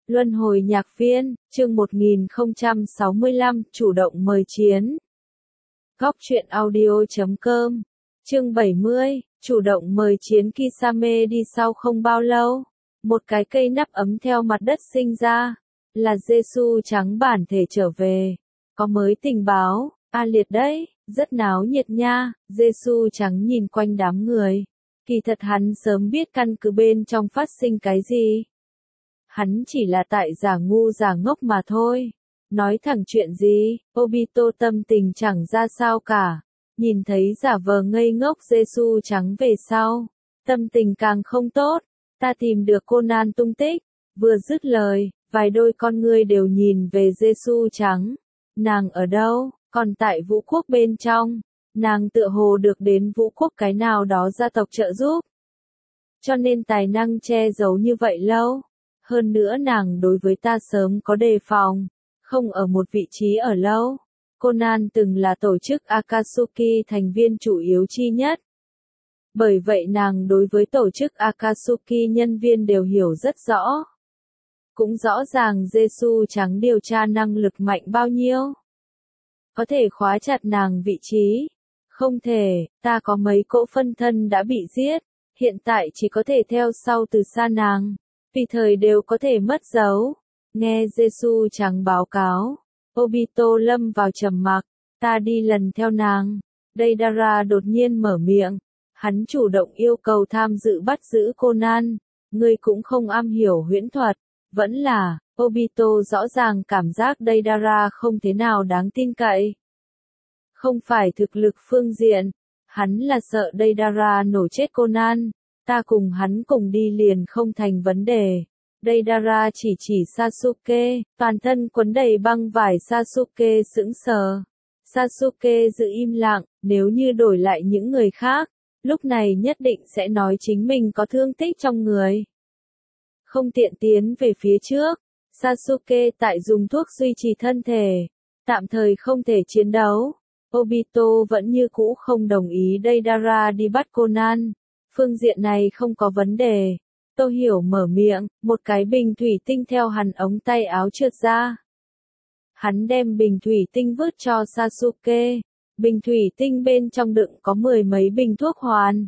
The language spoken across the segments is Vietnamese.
Luân hồi nhạc viên, chương 1065, chủ động mời chiến. Góc truyện audio.com, chương 70, chủ động mời chiến. Kisame đi sau không bao lâu, một cái cây nắp ấm theo mặt đất sinh ra, là Giê-xu trắng bản thể trở về. Có mới tình báo, liệt đấy, rất náo nhiệt nha. Giê-xu trắng nhìn quanh đám người. Kỳ thật hắn sớm biết căn cứ bên trong phát sinh cái gì. Hắn chỉ là tại giả ngu giả ngốc mà thôi. Nói thẳng chuyện gì, Obito tâm tình chẳng ra sao cả. Nhìn thấy giả vờ ngây ngốc Giê-xu trắng về sau. Tâm tình càng không tốt. Ta tìm được Conan tung tích. Vừa dứt lời, vài đôi con ngươi đều nhìn về Giê-xu trắng. Nàng ở đâu? Còn tại vũ quốc bên trong. Nàng tựa hồ được đến vũ quốc cái nào đó gia tộc trợ giúp. Cho nên tài năng che giấu như vậy lâu. Hơn nữa nàng đối với ta sớm có đề phòng, không ở một vị trí ở lâu. Conan từng là tổ chức Akatsuki thành viên chủ yếu chi nhất. Bởi vậy nàng đối với tổ chức Akatsuki nhân viên đều hiểu rất rõ. Cũng rõ ràng Giê-xu trắng điều tra năng lực mạnh bao nhiêu. Có thể khóa chặt nàng vị trí. Không thể, ta có mấy cỗ phân thân đã bị giết, hiện tại chỉ có thể theo sau từ xa nàng. Vì thời đều có thể mất dấu. Nghe Giê-xu trắng báo cáo, Obito lâm vào trầm mặc. Ta đi lần theo nàng. Deidara đột nhiên mở miệng. Hắn chủ động yêu cầu tham dự bắt giữ Conan. Ngươi cũng không am hiểu huyễn thuật. Vẫn là, Obito rõ ràng cảm giác Deidara không thế nào đáng tin cậy. Không phải thực lực phương diện. Hắn là sợ Deidara nổ chết Conan. Ta cùng hắn cùng đi liền không thành vấn đề. Deidara chỉ Sasuke, toàn thân quấn đầy băng vải. Sasuke sững sờ. Sasuke giữ im lặng, nếu như đổi lại những người khác, lúc này nhất định sẽ nói chính mình có thương tích trong người. Không tiện tiến về phía trước, Sasuke tại dùng thuốc duy trì thân thể, tạm thời không thể chiến đấu. Obito vẫn như cũ không đồng ý Deidara đi bắt Conan. Phương diện này không có vấn đề. Tô Hiểu mở miệng, một cái bình thủy tinh theo hắn ống tay áo trượt ra. Hắn đem bình thủy tinh vứt cho Sasuke. Bình thủy tinh bên trong đựng có 10 mấy bình thuốc hoàn.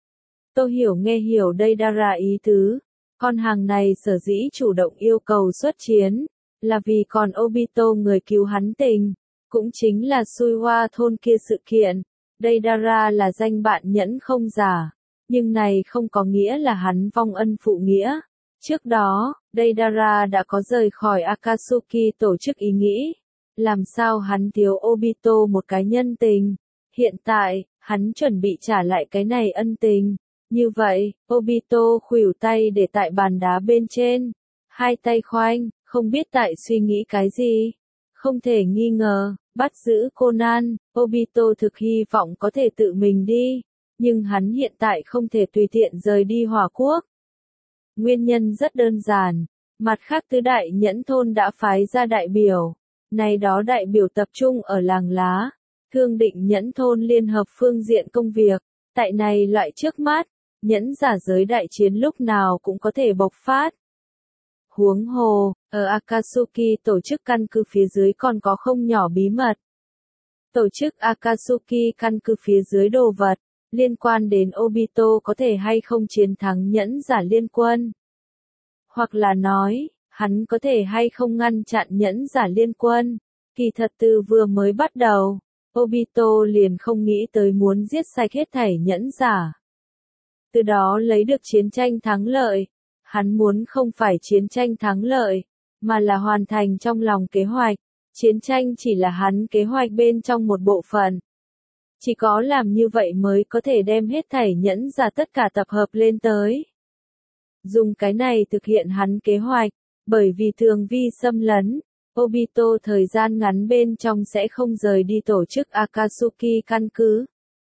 Tô Hiểu nghe hiểu Deidara ý tứ. Con hàng này sở dĩ chủ động yêu cầu xuất chiến, là vì còn Obito người cứu hắn tình. Cũng chính là Suiwa thôn kia sự kiện. Deidara là danh bạn nhẫn không giả. Nhưng này không có nghĩa là hắn vong ân phụ nghĩa. Trước đó, Deidara đã có rời khỏi Akatsuki tổ chức ý nghĩ. Làm sao hắn thiếu Obito một cái nhân tình. Hiện tại, hắn chuẩn bị trả lại cái này ân tình. Như vậy, Obito khuỷu tay để tại bàn đá bên trên. Hai tay khoanh, không biết tại suy nghĩ cái gì. Không thể nghi ngờ, bắt giữ Conan, Obito thực hy vọng có thể tự mình đi. Nhưng hắn hiện tại không thể tùy tiện rời đi Hỏa Quốc. Nguyên nhân rất đơn giản. Mặt khác tứ đại nhẫn thôn đã phái ra đại biểu. Này đó đại biểu tập trung ở làng lá. Thương định nhẫn thôn liên hợp phương diện công việc. Tại này loại trước mắt, nhẫn giả giới đại chiến lúc nào cũng có thể bộc phát. Huống hồ, ở Akatsuki tổ chức căn cứ phía dưới còn có không nhỏ bí mật. Tổ chức Akatsuki căn cứ phía dưới đồ vật, liên quan đến Obito có thể hay không chiến thắng nhẫn giả liên quân. Hoặc là nói, hắn có thể hay không ngăn chặn nhẫn giả liên quân. Kỳ thật từ vừa mới bắt đầu, Obito liền không nghĩ tới muốn giết sạch hết thảy nhẫn giả. Từ đó lấy được chiến tranh thắng lợi. Hắn muốn không phải chiến tranh thắng lợi, mà là hoàn thành trong lòng kế hoạch. Chiến tranh chỉ là hắn kế hoạch bên trong một bộ phận. Chỉ có làm như vậy mới có thể đem hết thảy nhẫn giả tất cả tập hợp lên tới. Dùng cái này thực hiện hắn kế hoạch, bởi vì thường vi xâm lấn, Obito thời gian ngắn bên trong sẽ không rời đi tổ chức Akatsuki căn cứ.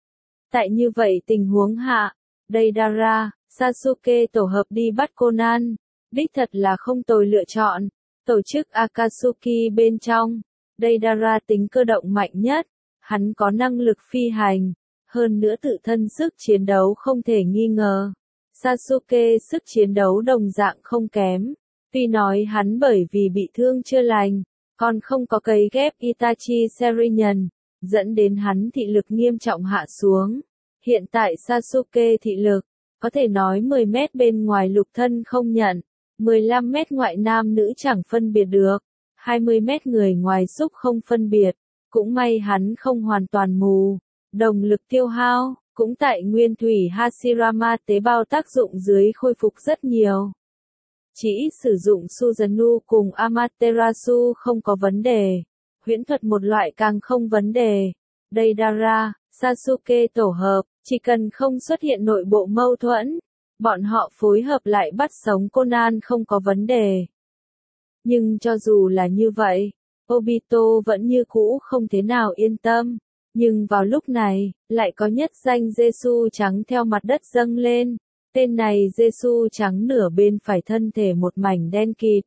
Tại như vậy tình huống hạ, Deidara, Sasuke tổ hợp đi bắt Conan, đích thật là không tồi lựa chọn. Tổ chức Akatsuki bên trong, Deidara tính cơ động mạnh nhất, hắn có năng lực phi hành, hơn nữa tự thân sức chiến đấu không thể nghi ngờ. Sasuke sức chiến đấu đồng dạng không kém, Tuy nói hắn bởi vì bị thương chưa lành, còn không có cấy ghép Itachi Serinhân, dẫn đến hắn thị lực nghiêm trọng hạ xuống. Hiện tại Sasuke thị lực, có thể nói 10 mét bên ngoài lục thân không nhận, 15 mét ngoại nam nữ chẳng phân biệt được, 20 mét người ngoài xúc không phân biệt, cũng may hắn không hoàn toàn mù, đồng lực tiêu hao, cũng tại nguyên thủy Hashirama tế bào tác dụng dưới khôi phục rất nhiều. Chỉ sử dụng Susanoo cùng Amaterasu không có vấn đề, huyễn thuật một loại càng không vấn đề. Deidara, Sasuke tổ hợp, chỉ cần không xuất hiện nội bộ mâu thuẫn, bọn họ phối hợp lại bắt sống Conan không có vấn đề. Nhưng cho dù là như vậy, Obito vẫn như cũ không thế nào yên tâm. Nhưng vào lúc này, lại có nhất danh Jesu trắng theo mặt đất dâng lên. Tên này Jesu trắng nửa bên phải thân thể một mảnh đen kịt.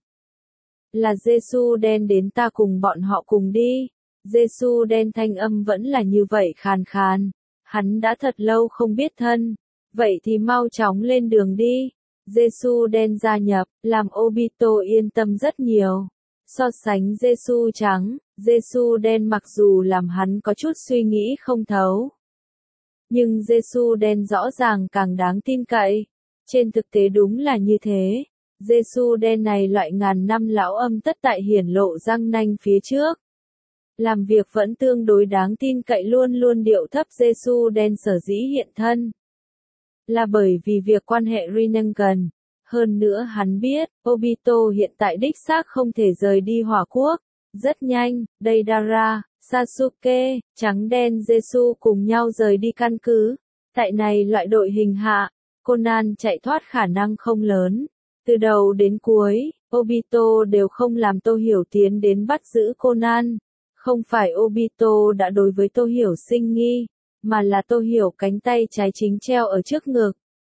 Là Jesu đen đến ta cùng bọn họ cùng đi. Jesu đen thanh âm vẫn là như vậy khàn khàn. Hắn đã thật lâu không biết thân. Vậy thì mau chóng lên đường đi. Jesu đen gia nhập, làm Obito yên tâm rất nhiều. So sánh Jesu trắng, Jesu đen mặc dù làm hắn có chút suy nghĩ không thấu. Nhưng Jesu đen rõ ràng càng đáng tin cậy. Trên thực tế đúng là như thế. Jesu đen này loại ngàn năm lão âm tất tại hiển lộ răng nanh phía trước. Làm việc vẫn tương đối đáng tin cậy luôn luôn điệu thấp Jesu đen sở dĩ hiện thân. Là bởi vì việc quan hệ Rinnegan. Hơn nữa hắn biết, Obito hiện tại đích xác không thể rời đi Hỏa Quốc. Rất nhanh, Deidara, Sasuke, trắng đen Jesu cùng nhau rời đi căn cứ. Tại này loại đội hình hạ, Conan chạy thoát khả năng không lớn. Từ đầu đến cuối, Obito đều không làm Tô Hiểu tiến đến bắt giữ Conan. Không phải Obito đã đối với Tô Hiểu sinh nghi, mà là Tô Hiểu cánh tay trái chính treo ở trước ngực.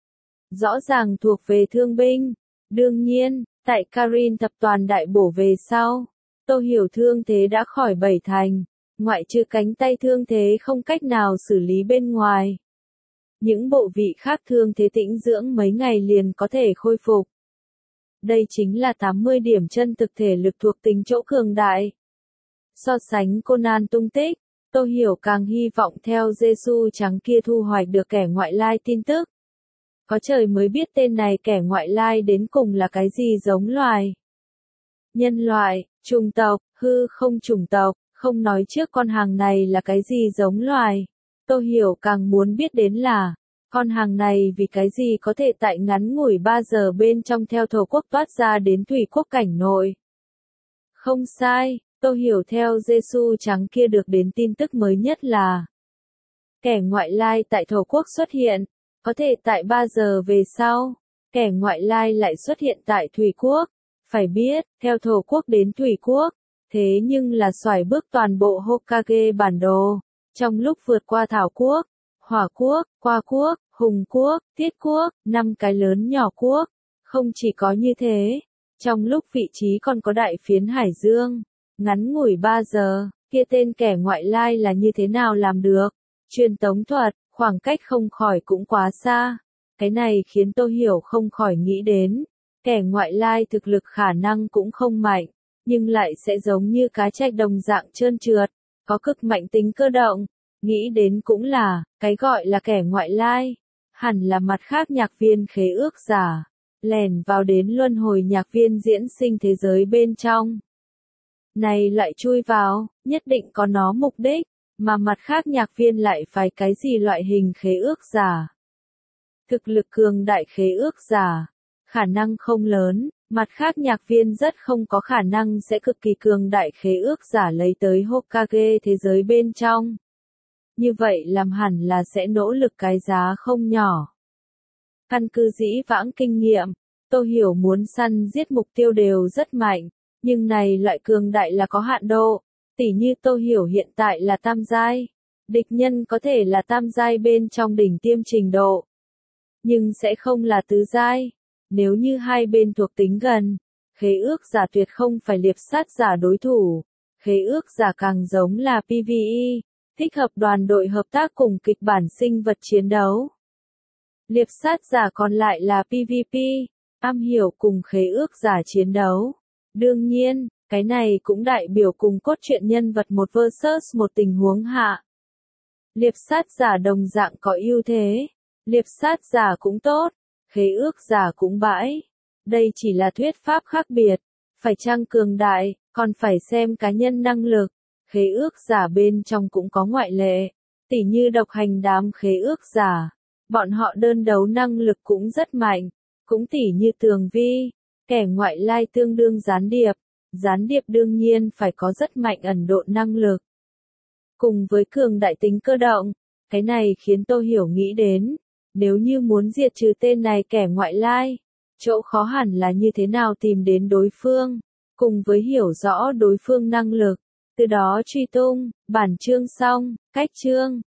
Rõ ràng thuộc về thương binh. Đương nhiên, tại Karin tập đoàn đại bổ về sau, Tô Hiểu thương thế đã khỏi 7 thành, ngoại trừ cánh tay thương thế không cách nào xử lý bên ngoài. Những bộ vị khác thương thế tĩnh dưỡng mấy ngày liền có thể khôi phục. Đây chính là 80 điểm chân thực thể lực thuộc tính chỗ cường đại. So sánh Conan tung tích, Tô Hiểu càng hy vọng theo Jesu trắng kia thu hoạch được kẻ ngoại lai tin tức. Có trời mới biết tên này kẻ ngoại lai đến cùng là cái gì giống loài. Nhân loại, chủng tộc, hư không chủng tộc, không nói trước con hàng này là cái gì giống loài. Tô Hiểu càng muốn biết đến là, con hàng này vì cái gì có thể tại ngắn ngủi 3 giờ bên trong theo thổ quốc toát ra đến thủy quốc cảnh nội. Không sai, Tô Hiểu theo Jesu trắng kia được đến tin tức mới nhất là kẻ ngoại lai tại thổ quốc xuất hiện, có thể tại 3 giờ về sau, kẻ ngoại lai lại xuất hiện tại thủy quốc. Phải biết, theo thổ quốc đến thủy quốc, thế nhưng là xoải bước toàn bộ Hokage bản đồ, trong lúc vượt qua thảo quốc, hỏa quốc, qua quốc, hùng quốc, thiết quốc, 5 cái lớn nhỏ quốc. Không chỉ có như thế, trong lúc vị trí còn có đại phiến Hải Dương, ngắn ngủi 3 giờ, kia tên kẻ ngoại lai là như thế nào làm được? Truyền tống thuật, khoảng cách không khỏi cũng quá xa. Cái này khiến Tô Hiểu không khỏi nghĩ đến, kẻ ngoại lai thực lực khả năng cũng không mạnh, nhưng lại sẽ giống như cá trạch đồng dạng trơn trượt, có cực mạnh tính cơ động. Nghĩ đến cũng là, cái gọi là kẻ ngoại lai, hẳn là mặt khác nhạc viên khế ước giả, lèn vào đến luân hồi nhạc viên diễn sinh thế giới bên trong. Này lại chui vào, nhất định có nó mục đích, mà mặt khác nhạc viên lại phải cái gì loại hình khế ước giả. Thực lực cường đại khế ước giả, khả năng không lớn, mặt khác nhạc viên rất không có khả năng sẽ cực kỳ cường đại khế ước giả lấy tới Hokage thế giới bên trong. Như vậy làm hẳn là sẽ nỗ lực cái giá không nhỏ. Căn cứ dĩ vãng kinh nghiệm, Tô Hiểu muốn săn giết mục tiêu đều rất mạnh, nhưng này loại cường đại là có hạn độ, tỉ như Tô Hiểu hiện tại là tam giai, địch nhân có thể là tam giai bên trong đỉnh tiêm trình độ, nhưng sẽ không là tứ giai. Nếu như hai bên thuộc tính gần, khế ước giả tuyệt không phải liệp sát giả đối thủ, khế ước giả càng giống là PvE, thích hợp đoàn đội hợp tác cùng kịch bản sinh vật chiến đấu. Liệp sát giả còn lại là PvP, am hiểu cùng khế ước giả chiến đấu. Đương nhiên, cái này cũng đại biểu cùng cốt truyện nhân vật một versus một tình huống hạ. Liệp sát giả đồng dạng có ưu thế. Liệp sát giả cũng tốt, khế ước giả cũng bãi. Đây chỉ là thuyết pháp khác biệt. Phải chăng cường đại, còn phải xem cá nhân năng lực. Khế ước giả bên trong cũng có ngoại lệ. Tỉ như độc hành đám khế ước giả. Bọn họ đơn đấu năng lực cũng rất mạnh. Cũng tỉ như Tường Vi. Kẻ ngoại lai tương đương gián điệp. Gián điệp đương nhiên phải có rất mạnh ẩn độ năng lực. Cùng với cường đại tính cơ động. Cái này khiến tôi hiểu nghĩ đến. Nếu như muốn diệt trừ tên này kẻ ngoại lai. Chỗ khó hẳn là như thế nào tìm đến đối phương. Cùng với hiểu rõ đối phương năng lực. Từ đó truy tung. Bản chương xong. Cách chương.